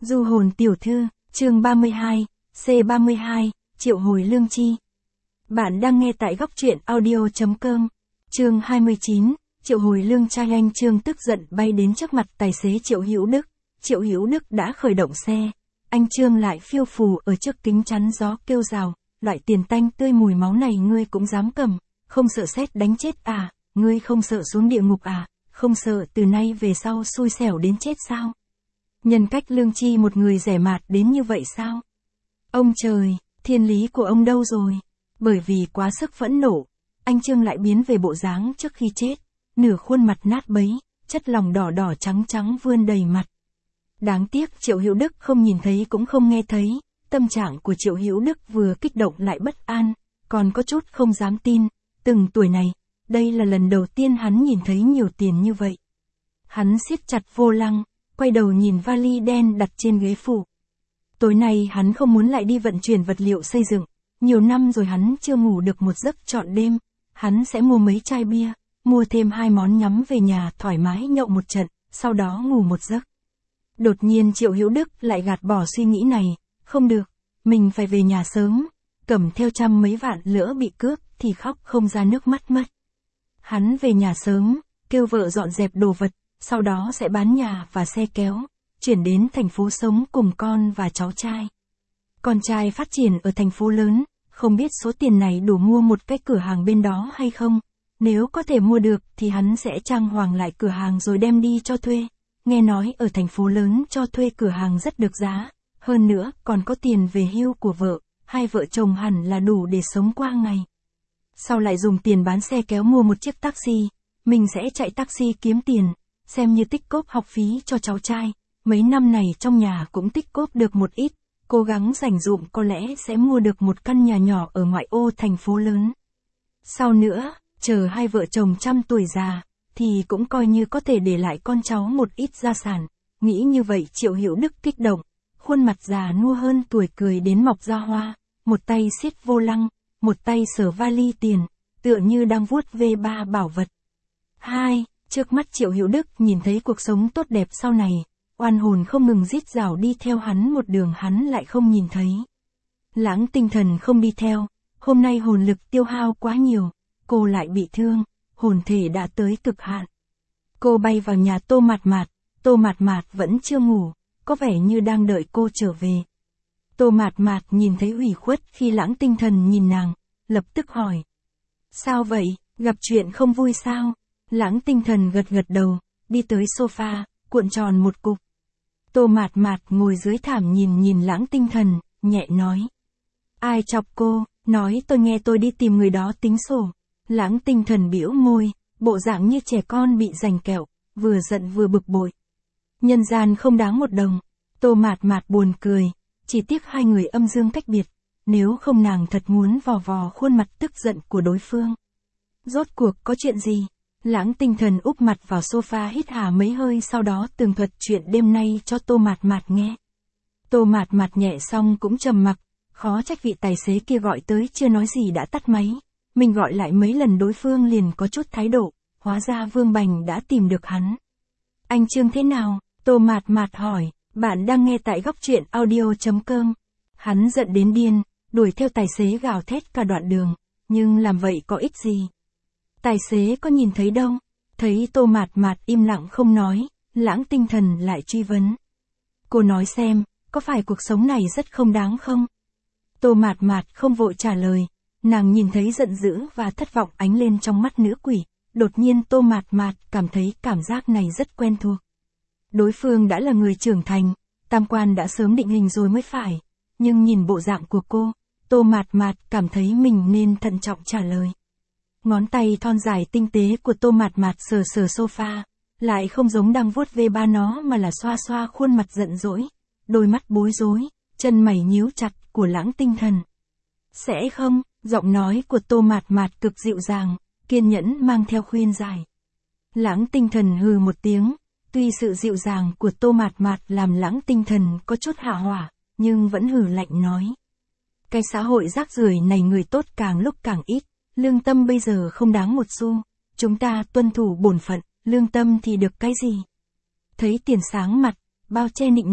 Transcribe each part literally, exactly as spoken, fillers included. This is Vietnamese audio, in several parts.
Du hồn tiểu thư, chương ba mươi hai, C ba mươi hai, triệu hồi lương chi. Bạn đang nghe tại góc truyện audio.com. Chương hai mươi chín, triệu hồi lương trai. Anh Trương tức giận bay đến trước mặt tài xế Triệu Hữu Đức. Triệu Hữu Đức đã khởi động xe. Anh Trương lại phiêu phù ở trước kính chắn gió kêu rào, loại tiền tanh tươi mùi máu này ngươi cũng dám cầm, không sợ sét đánh chết à, ngươi không sợ xuống địa ngục à, không sợ từ nay về sau xui xẻo đến chết sao? Nhân cách lương chi một người rẻ mạt đến như vậy sao? Ông trời, thiên lý của ông đâu rồi? Bởi vì quá sức phẫn nộ, anh Trương lại biến về bộ dáng trước khi chết, nửa khuôn mặt nát bấy, chất lòng đỏ đỏ trắng trắng vươn đầy mặt. Đáng tiếc Triệu Hữu Đức không nhìn thấy cũng không nghe thấy, tâm trạng của Triệu Hữu Đức vừa kích động lại bất an, còn có chút không dám tin, từng tuổi này, đây là lần đầu tiên hắn nhìn thấy nhiều tiền như vậy. Hắn siết chặt vô lăng, quay đầu nhìn vali đen đặt trên ghế phụ. Tối nay hắn không muốn lại đi vận chuyển vật liệu xây dựng, nhiều năm rồi hắn chưa ngủ được một giấc trọn đêm, hắn sẽ mua mấy chai bia, mua thêm hai món nhắm về nhà thoải mái nhậu một trận, sau đó ngủ một giấc. Đột nhiên Triệu Hữu Đức lại gạt bỏ suy nghĩ này, không được, mình phải về nhà sớm, cầm theo trăm mấy vạn lỡ bị cướp thì khóc không ra nước mắt mất. Hắn về nhà sớm, kêu vợ dọn dẹp đồ vật, sau đó sẽ bán nhà và xe kéo, chuyển đến thành phố sống cùng con và cháu trai. Con trai phát triển ở thành phố lớn, không biết số tiền này đủ mua một cái cửa hàng bên đó hay không, nếu có thể mua được thì hắn sẽ trang hoàng lại cửa hàng rồi đem đi cho thuê. Nghe nói ở thành phố lớn cho thuê cửa hàng rất được giá, hơn nữa còn có tiền về hưu của vợ, hai vợ chồng hẳn là đủ để sống qua ngày. Sau lại dùng tiền bán xe kéo mua một chiếc taxi, mình sẽ chạy taxi kiếm tiền, xem như tích cóp học phí cho cháu trai, mấy năm này trong nhà cũng tích cóp được một ít, cố gắng dành dụm có lẽ sẽ mua được một căn nhà nhỏ ở ngoại ô thành phố lớn. Sau nữa, chờ hai vợ chồng trăm tuổi già, thì cũng coi như có thể để lại con cháu một ít gia sản. Nghĩ như vậy Triệu Hữu Đức kích động, khuôn mặt già nua hơn tuổi cười đến mọc ra hoa, một tay siết vô lăng, một tay sờ vali tiền, tựa như đang vuốt ve ba bảo vật. Hai, trước mắt Triệu Hữu Đức nhìn thấy cuộc sống tốt đẹp sau này, oan hồn không ngừng rít rào đi theo hắn một đường hắn lại không nhìn thấy. Lãng Tinh Thần không đi theo, hôm nay hồn lực tiêu hao quá nhiều, cô lại bị thương, hồn thể đã tới cực hạn. Cô bay vào nhà Tô Mạt Mạt, Tô Mạt Mạt vẫn chưa ngủ, có vẻ như đang đợi cô trở về. Tô Mạt Mạt nhìn thấy ủy khuất khi Lãng Tinh Thần nhìn nàng, lập tức hỏi. Sao vậy, gặp chuyện không vui sao? Lãng Tinh Thần gật gật đầu, đi tới sofa, cuộn tròn một cục. Tô Mạt Mạt ngồi dưới thảm nhìn nhìn Lãng Tinh Thần, nhẹ nói. Ai chọc cô, nói tôi nghe tôi đi tìm người đó tính sổ. Lãng Tinh Thần bĩu môi, bộ dạng như trẻ con bị giành kẹo, vừa giận vừa bực bội. Nhân gian không đáng một đồng. Tô Mạt Mạt buồn cười, chỉ tiếc hai người âm dương cách biệt, nếu không nàng thật muốn vò vò khuôn mặt tức giận của đối phương. Rốt cuộc có chuyện gì? Lãng Tinh Thần úp mặt vào sofa hít hà mấy hơi sau đó tường thuật chuyện đêm nay cho Tô Mạt Mạt nghe. Tô Mạt Mạt nhẹ xong cũng trầm mặc, khó trách vị tài xế kia gọi tới chưa nói gì đã tắt máy. Mình gọi lại mấy lần đối phương liền có chút thái độ, hóa ra Vương Bành đã tìm được hắn. Anh Trương thế nào? Tô Mạt Mạt hỏi, bạn đang nghe tại góc truyện audio.com. Hắn giận đến điên, đuổi theo tài xế gào thét cả đoạn đường, nhưng làm vậy có ích gì? Tài xế có nhìn thấy đâu? Thấy Tô Mạt Mạt im lặng không nói, Lãng Tinh Thần lại truy vấn. Cô nói xem, có phải cuộc sống này rất không đáng không? Tô Mạt Mạt không vội trả lời. Nàng nhìn thấy giận dữ và thất vọng ánh lên trong mắt nữ quỷ, đột nhiên Tô Mạt Mạt cảm thấy cảm giác này rất quen thuộc. Đối phương đã là người trưởng thành, tam quan đã sớm định hình rồi mới phải, nhưng nhìn bộ dạng của cô, Tô Mạt Mạt cảm thấy mình nên thận trọng trả lời. Ngón tay thon dài tinh tế của Tô Mạt Mạt sờ sờ sofa, lại không giống đang vuốt ve ba nó mà là xoa xoa khuôn mặt giận dỗi, đôi mắt bối rối, chân mày nhíu chặt của Lãng Tinh Thần. Sẽ không? Giọng nói của Tô Mạt Mạt cực dịu dàng, kiên nhẫn mang theo khuyên giải. Lãng Tinh Thần hừ một tiếng, tuy sự dịu dàng của Tô Mạt Mạt làm Lãng Tinh Thần có chút hạ hỏa, nhưng vẫn hừ lạnh nói. Cái xã hội rác rưởi này người tốt càng lúc càng ít, lương tâm bây giờ không đáng một xu, chúng ta tuân thủ bổn phận, lương tâm thì được cái gì? Thấy tiền sáng mặt, bao che nịnh nọt,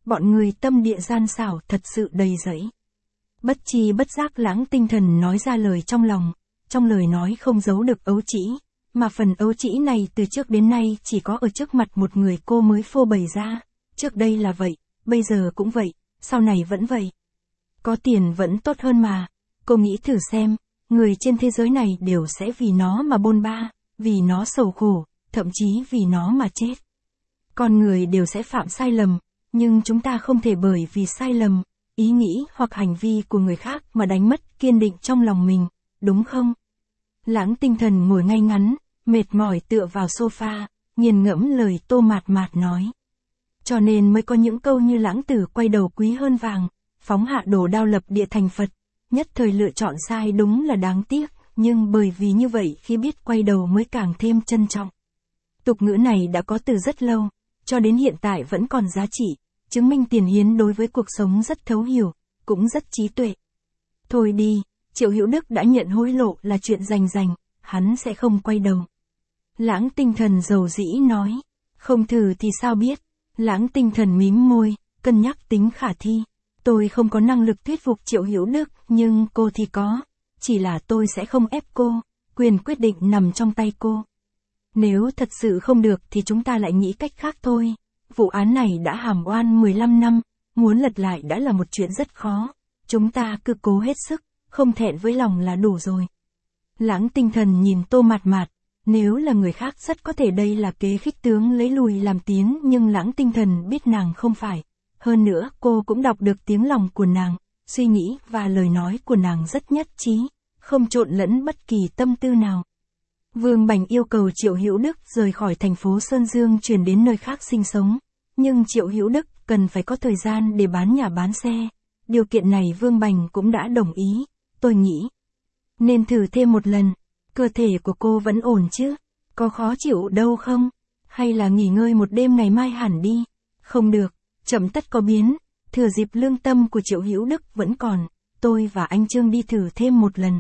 bọn người tâm địa gian xảo thật sự đầy rẫy. Bất chi bất giác Lãng Tinh Thần nói ra lời trong lòng, trong lời nói không giấu được ấu trĩ, mà phần ấu trĩ này từ trước đến nay chỉ có ở trước mặt một người cô mới phô bày ra, trước đây là vậy, bây giờ cũng vậy, sau này vẫn vậy. Có tiền vẫn tốt hơn mà, cô nghĩ thử xem, người trên thế giới này đều sẽ vì nó mà bôn ba, vì nó sầu khổ, thậm chí vì nó mà chết. Con người đều sẽ phạm sai lầm, nhưng chúng ta không thể bởi vì sai lầm, ý nghĩ hoặc hành vi của người khác mà đánh mất kiên định trong lòng mình, đúng không? Lãng Tinh Thần ngồi ngay ngắn, mệt mỏi tựa vào sofa, nghiền ngẫm lời Tô Mạt Mạt nói. Cho nên mới có những câu như lãng tử quay đầu quý hơn vàng, phóng hạ đồ đao lập địa thành Phật, nhất thời lựa chọn sai đúng là đáng tiếc, nhưng bởi vì như vậy khi biết quay đầu mới càng thêm trân trọng. Tục ngữ này đã có từ rất lâu, cho đến hiện tại vẫn còn giá trị, chứng minh Tiền Hiến đối với cuộc sống rất thấu hiểu, cũng rất trí tuệ. Thôi đi, Triệu Hữu Đức đã nhận hối lộ là chuyện rành rành, hắn sẽ không quay đầu. Lãng Tinh Thần dầu dĩ nói, không thử thì sao biết. Lãng Tinh Thần mím môi, cân nhắc tính khả thi. Tôi không có năng lực thuyết phục Triệu Hữu Đức, nhưng cô thì có. Chỉ là tôi sẽ không ép cô, quyền quyết định nằm trong tay cô. Nếu thật sự không được thì chúng ta lại nghĩ cách khác thôi. Vụ án này đã hàm oan mười lăm năm, muốn lật lại đã là một chuyện rất khó. Chúng ta cứ cố hết sức, không thẹn với lòng là đủ rồi. Lãng Tinh Thần nhìn Tô Mạt Mạt, nếu là người khác rất có thể đây là kế khích tướng lấy lùi làm tiến, nhưng Lãng Tinh Thần biết nàng không phải. Hơn nữa cô cũng đọc được tiếng lòng của nàng, suy nghĩ và lời nói của nàng rất nhất trí, không trộn lẫn bất kỳ tâm tư nào. Vương Bành yêu cầu Triệu Hữu Đức rời khỏi thành phố Sơn Dương chuyển đến nơi khác sinh sống, nhưng Triệu Hữu Đức cần phải có thời gian để bán nhà bán xe. Điều kiện này Vương Bành cũng đã đồng ý, tôi nghĩ nên thử thêm một lần. Cơ thể của cô vẫn ổn chứ? Có khó chịu đâu không? Hay là nghỉ ngơi một đêm ngày mai hẳn đi? Không được, chậm tất có biến, thừa dịp lương tâm của Triệu Hữu Đức vẫn còn, tôi và anh Trương đi thử thêm một lần.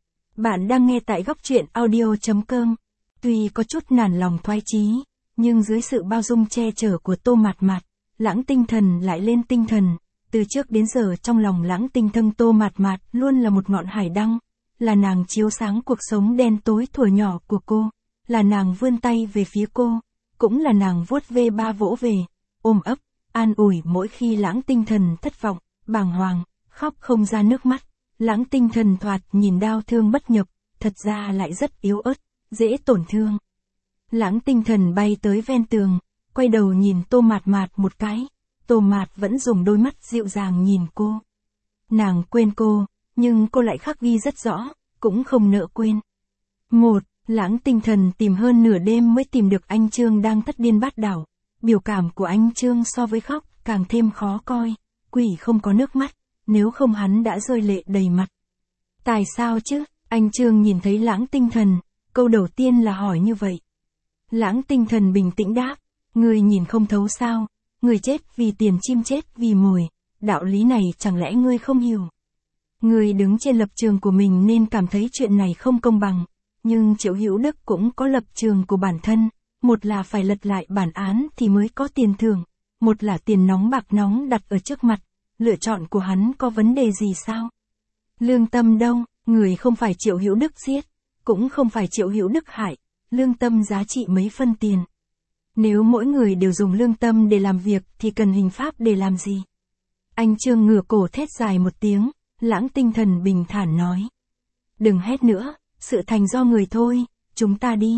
Bạn đang nghe tại góc truyện audio chấm com. Tuy có chút nản lòng thoái chí, nhưng dưới sự bao dung che chở của Tô Mạt Mạt, Lãng Tinh Thần lại lên tinh thần. Từ trước đến giờ trong lòng Lãng Tinh Thần Tô Mạt Mạt luôn là một ngọn hải đăng, là nàng chiếu sáng cuộc sống đen tối thuở nhỏ của cô, là nàng vươn tay về phía cô, cũng là nàng vuốt ve ba vỗ về, ôm ấp, an ủi mỗi khi Lãng Tinh Thần thất vọng, bàng hoàng, khóc không ra nước mắt. Lãng Tinh Thần thoạt nhìn đau thương bất nhập, thật ra lại rất yếu ớt, dễ tổn thương. Lãng Tinh Thần bay tới ven tường, quay đầu nhìn Tô Mạt Mạt một cái, Tô Mạt vẫn dùng đôi mắt dịu dàng nhìn cô. Nàng quên cô, nhưng cô lại khắc ghi rất rõ, cũng không nỡ quên. Một, Lãng Tinh Thần tìm hơn nửa đêm mới tìm được anh Trương đang thất điên bát đảo. Biểu cảm của anh Trương so với khóc càng thêm khó coi, quỷ không có nước mắt, nếu không hắn đã rơi lệ đầy mặt. Tại sao chứ? Anh Trương nhìn thấy Lãng Tinh Thần, câu đầu tiên là hỏi như vậy. Lãng Tinh Thần bình tĩnh đáp, người nhìn không thấu sao, người chết vì tiền chim chết vì mồi, đạo lý này chẳng lẽ ngươi không hiểu. Người đứng trên lập trường của mình nên cảm thấy chuyện này không công bằng, nhưng Triệu Hữu Đức cũng có lập trường của bản thân, một là phải lật lại bản án thì mới có tiền thưởng, một là tiền nóng bạc nóng đặt ở trước mặt, lựa chọn của hắn có vấn đề gì sao? Lương tâm đâu, người không phải Triệu Hữu Đức giết, cũng không phải Triệu Hữu Đức hại, lương tâm giá trị mấy phân tiền. Nếu mỗi người đều dùng lương tâm để làm việc thì cần hình pháp để làm gì? Anh Trương ngửa cổ thét dài một tiếng, Lãng Tinh Thần bình thản nói. Đừng hét nữa, sự thành do người thôi, chúng ta đi.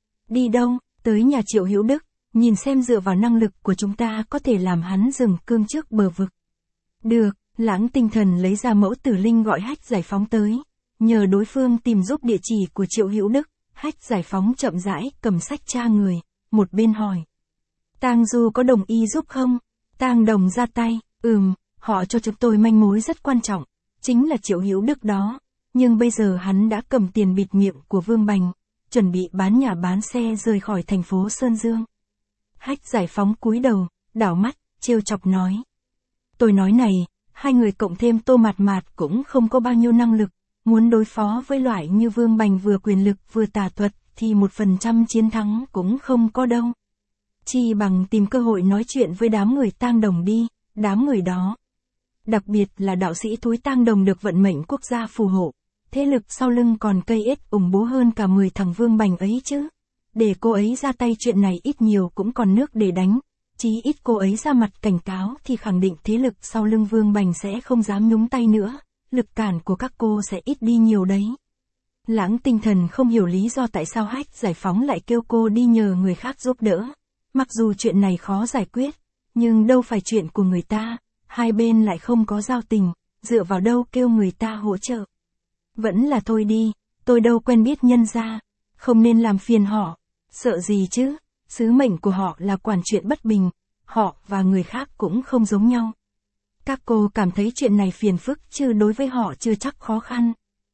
Đi đâu? Tới nhà Triệu Hữu Đức, nhìn xem dựa vào năng lực của chúng ta có thể làm hắn dừng cương trước bờ vực. Được, Lãng Tinh Thần lấy ra mẫu tử linh gọi Hách Giải Phóng tới, nhờ đối phương tìm giúp địa chỉ của Triệu Hữu Đức. Hách Giải Phóng chậm rãi cầm sách tra người, một bên hỏi. Tang Du có đồng ý giúp không? Tang Đồng ra tay, ừm, họ cho chúng tôi manh mối rất quan trọng, chính là Triệu Hữu Đức đó, nhưng bây giờ hắn đã cầm tiền bịt miệng của Vương Bành, chuẩn bị bán nhà bán xe rời khỏi thành phố Sơn Dương. Hách Giải Phóng cúi đầu, đảo mắt, trêu chọc nói. Tôi nói này, hai người cộng thêm Tô Mạt Mạt cũng không có bao nhiêu năng lực, muốn đối phó với loại như Vương Bành vừa quyền lực vừa tà thuật thì một phần trăm chiến thắng cũng không có đâu. Chi bằng tìm cơ hội nói chuyện với đám người Tang Đồng đi, đám người đó. Đặc biệt là đạo sĩ Thúi Tang Đồng được vận mệnh quốc gia phù hộ, thế lực sau lưng còn cây ết ủng bố hơn cả mười thằng Vương Bành ấy chứ. Để cô ấy ra tay chuyện này ít nhiều cũng còn nước để đánh, chí ít cô ấy ra mặt cảnh cáo thì khẳng định thế lực sau lưng Vương Bành sẽ không dám nhúng tay nữa, lực cản của các cô sẽ ít đi nhiều đấy. Lãng Tinh Thần không hiểu lý do tại sao Hách Giải Phóng lại kêu cô đi nhờ người khác giúp đỡ. Mặc dù chuyện này khó giải quyết, nhưng đâu phải chuyện của người ta, hai bên lại không có giao tình, dựa vào đâu kêu người ta hỗ trợ. Vẫn là thôi đi, tôi đâu quen biết nhân gia, không nên làm phiền họ, sợ gì chứ, sứ mệnh của họ là quản chuyện bất bình, họ và người khác cũng không giống nhau. Các cô cảm thấy chuyện này phiền phức chứ đối với họ chưa chắc khó khăn.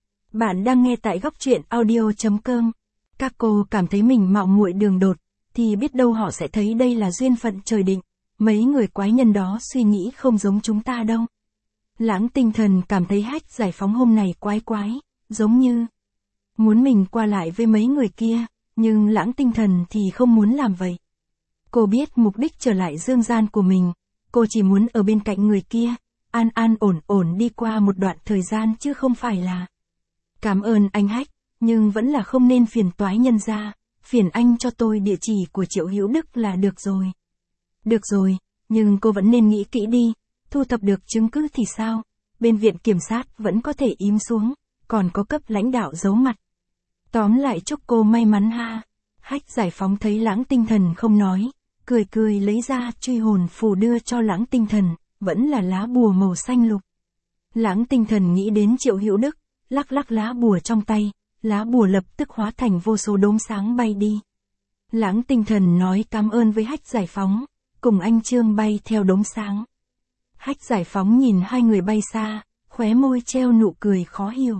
Bạn đang nghe tại góc truyện audio chấm com. Các cô cảm thấy mình mạo muội đường đột, thì biết đâu họ sẽ thấy đây là duyên phận trời định. Mấy người quái nhân đó suy nghĩ không giống chúng ta đâu. Lãng Tinh Thần cảm thấy Hách Giải Phóng hôm này quái quái, giống như muốn mình qua lại với mấy người kia, nhưng Lãng Tinh Thần thì không muốn làm vậy. Cô biết mục đích trở lại dương gian của mình, cô chỉ muốn ở bên cạnh người kia, an an ổn ổn đi qua một đoạn thời gian chứ không phải là cảm ơn anh Hách, nhưng vẫn là không nên phiền toái nhân gia, phiền anh cho tôi địa chỉ của Triệu Hữu Đức là được rồi. Được rồi, nhưng cô vẫn nên nghĩ kỹ đi, thu thập được chứng cứ thì sao, bên viện kiểm sát vẫn có thể im xuống, còn có cấp lãnh đạo giấu mặt. Tóm lại chúc cô may mắn ha. Hách Giải Phóng thấy Lãng Tinh Thần không nói, cười cười lấy ra truy hồn phù đưa cho Lãng Tinh Thần, vẫn là lá bùa màu xanh lục. Lãng Tinh Thần nghĩ đến Triệu Hữu Đức, lắc lắc lá bùa trong tay, lá bùa lập tức hóa thành vô số đốm sáng bay đi. Lãng Tinh Thần nói cảm ơn với Hách Giải Phóng, cùng anh Trương bay theo đốm sáng. Hách Giải Phóng nhìn hai người bay xa, khóe môi treo nụ cười khó hiểu.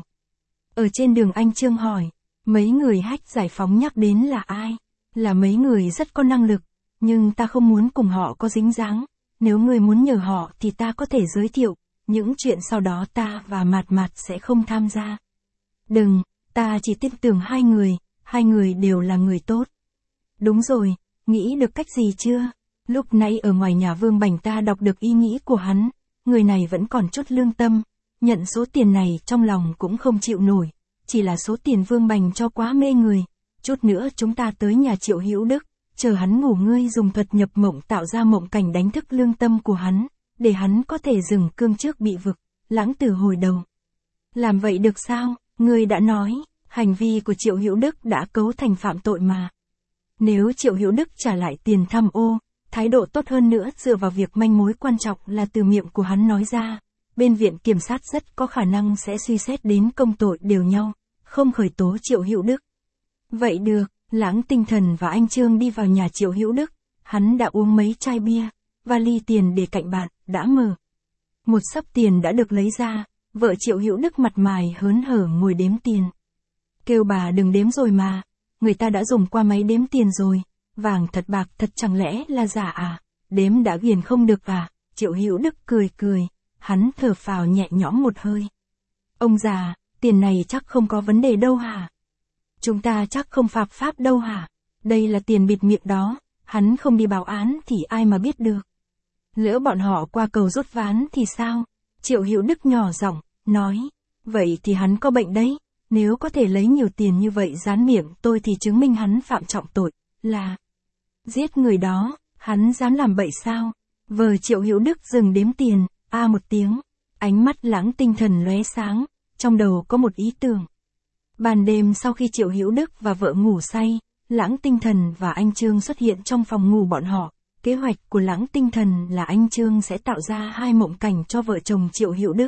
Ở trên đường anh Trương hỏi, mấy người Hách Giải Phóng nhắc đến là ai? Là mấy người rất có năng lực, nhưng ta không muốn cùng họ có dính dáng, nếu người muốn nhờ họ thì ta có thể giới thiệu, những chuyện sau đó ta và Mạt Mạt sẽ không tham gia. Đừng, ta chỉ tin tưởng hai người, hai người đều là người tốt. Đúng rồi, nghĩ được cách gì chưa? Lúc nãy ở ngoài nhà Vương Bành ta đọc được ý nghĩ của hắn, người này vẫn còn chút lương tâm, nhận số tiền này trong lòng cũng không chịu nổi, chỉ là số tiền Vương Bành cho quá mê người, chút nữa chúng ta tới nhà Triệu Hữu Đức, chờ hắn ngủ ngươi dùng thuật nhập mộng tạo ra mộng cảnh đánh thức lương tâm của hắn, để hắn có thể dừng cương trước bị vực, lãng từ hồi đầu. Làm vậy được sao? Ngươi đã nói, hành vi của Triệu Hữu Đức đã cấu thành phạm tội mà. Nếu Triệu Hữu Đức trả lại tiền tham ô, thái độ tốt hơn nữa dựa vào việc manh mối quan trọng là từ miệng của hắn nói ra, bên viện kiểm sát rất có khả năng sẽ suy xét đến công tội đều nhau, không khởi tố Triệu Hữu Đức. Vậy được, Lãng Tinh Thần và anh Trương đi vào nhà Triệu Hữu Đức, hắn đã uống mấy chai bia, vali tiền để cạnh bạn, đã mở. Một xấp tiền đã được lấy ra, vợ Triệu Hữu Đức mặt mày hớn hở ngồi đếm tiền. Kêu bà đừng đếm rồi mà, người ta đã dùng qua máy đếm tiền rồi, vàng thật bạc thật chẳng lẽ là giả à, đếm đã ghiền không được à, Triệu Hữu Đức cười cười, hắn thở phào nhẹ nhõm một hơi. Ông già, tiền này chắc không có vấn đề đâu hả? Chúng ta chắc không phạm pháp đâu hả? Đây là tiền bịt miệng đó, hắn không đi báo án thì ai mà biết được. Lỡ bọn họ qua cầu rút ván thì sao? Triệu Hữu Đức nhỏ giọng, nói, vậy thì hắn có bệnh đấy, nếu có thể lấy nhiều tiền như vậy dán miệng tôi thì chứng minh hắn phạm trọng tội, là giết người đó, hắn dám làm bậy sao? Vờ Triệu Hữu Đức dừng đếm tiền, a một tiếng, ánh mắt Lãng Tinh Thần lóe sáng, trong đầu có một ý tưởng. Ban đêm sau khi Triệu Hữu Đức và vợ ngủ say, Lãng Tinh Thần và anh Trương xuất hiện trong phòng ngủ bọn họ. Kế hoạch của Lãng Tinh Thần là anh Trương sẽ tạo ra hai mộng cảnh cho vợ chồng Triệu Hữu Đức.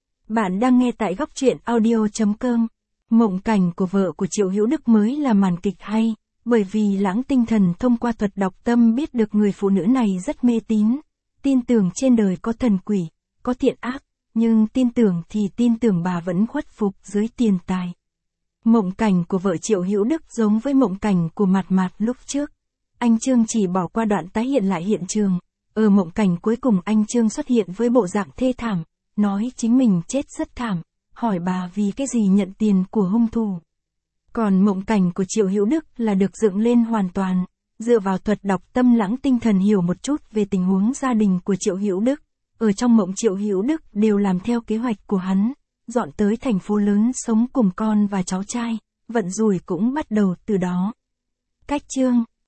Bạn đang nghe tại góc truyện audio chấm com. Mộng cảnh của vợ của Triệu Hữu Đức mới là màn kịch hay, bởi vì Lãng Tinh Thần thông qua thuật đọc tâm biết được người phụ nữ này rất mê tín, tin tưởng trên đời có thần quỷ, có thiện ác, nhưng tin tưởng thì tin tưởng bà vẫn khuất phục dưới tiền tài. Mộng cảnh của vợ Triệu Hữu Đức giống với mộng cảnh của Mạt Mạt lúc trước. Anh Trương chỉ bỏ qua đoạn tái hiện lại hiện trường, ở mộng cảnh cuối cùng anh Trương xuất hiện với bộ dạng thê thảm, nói chính mình chết rất thảm, hỏi bà vì cái gì nhận tiền của hung thủ. Còn mộng cảnh của Triệu Hữu Đức là được dựng lên hoàn toàn, dựa vào thuật đọc tâm Lãng Tinh Thần hiểu một chút về tình huống gia đình của Triệu Hữu Đức, Ở trong mộng Triệu Hữu Đức đều làm theo kế hoạch của hắn, dọn tới thành phố lớn sống cùng con và cháu trai, vận rủi cũng bắt đầu từ đó. Cách chương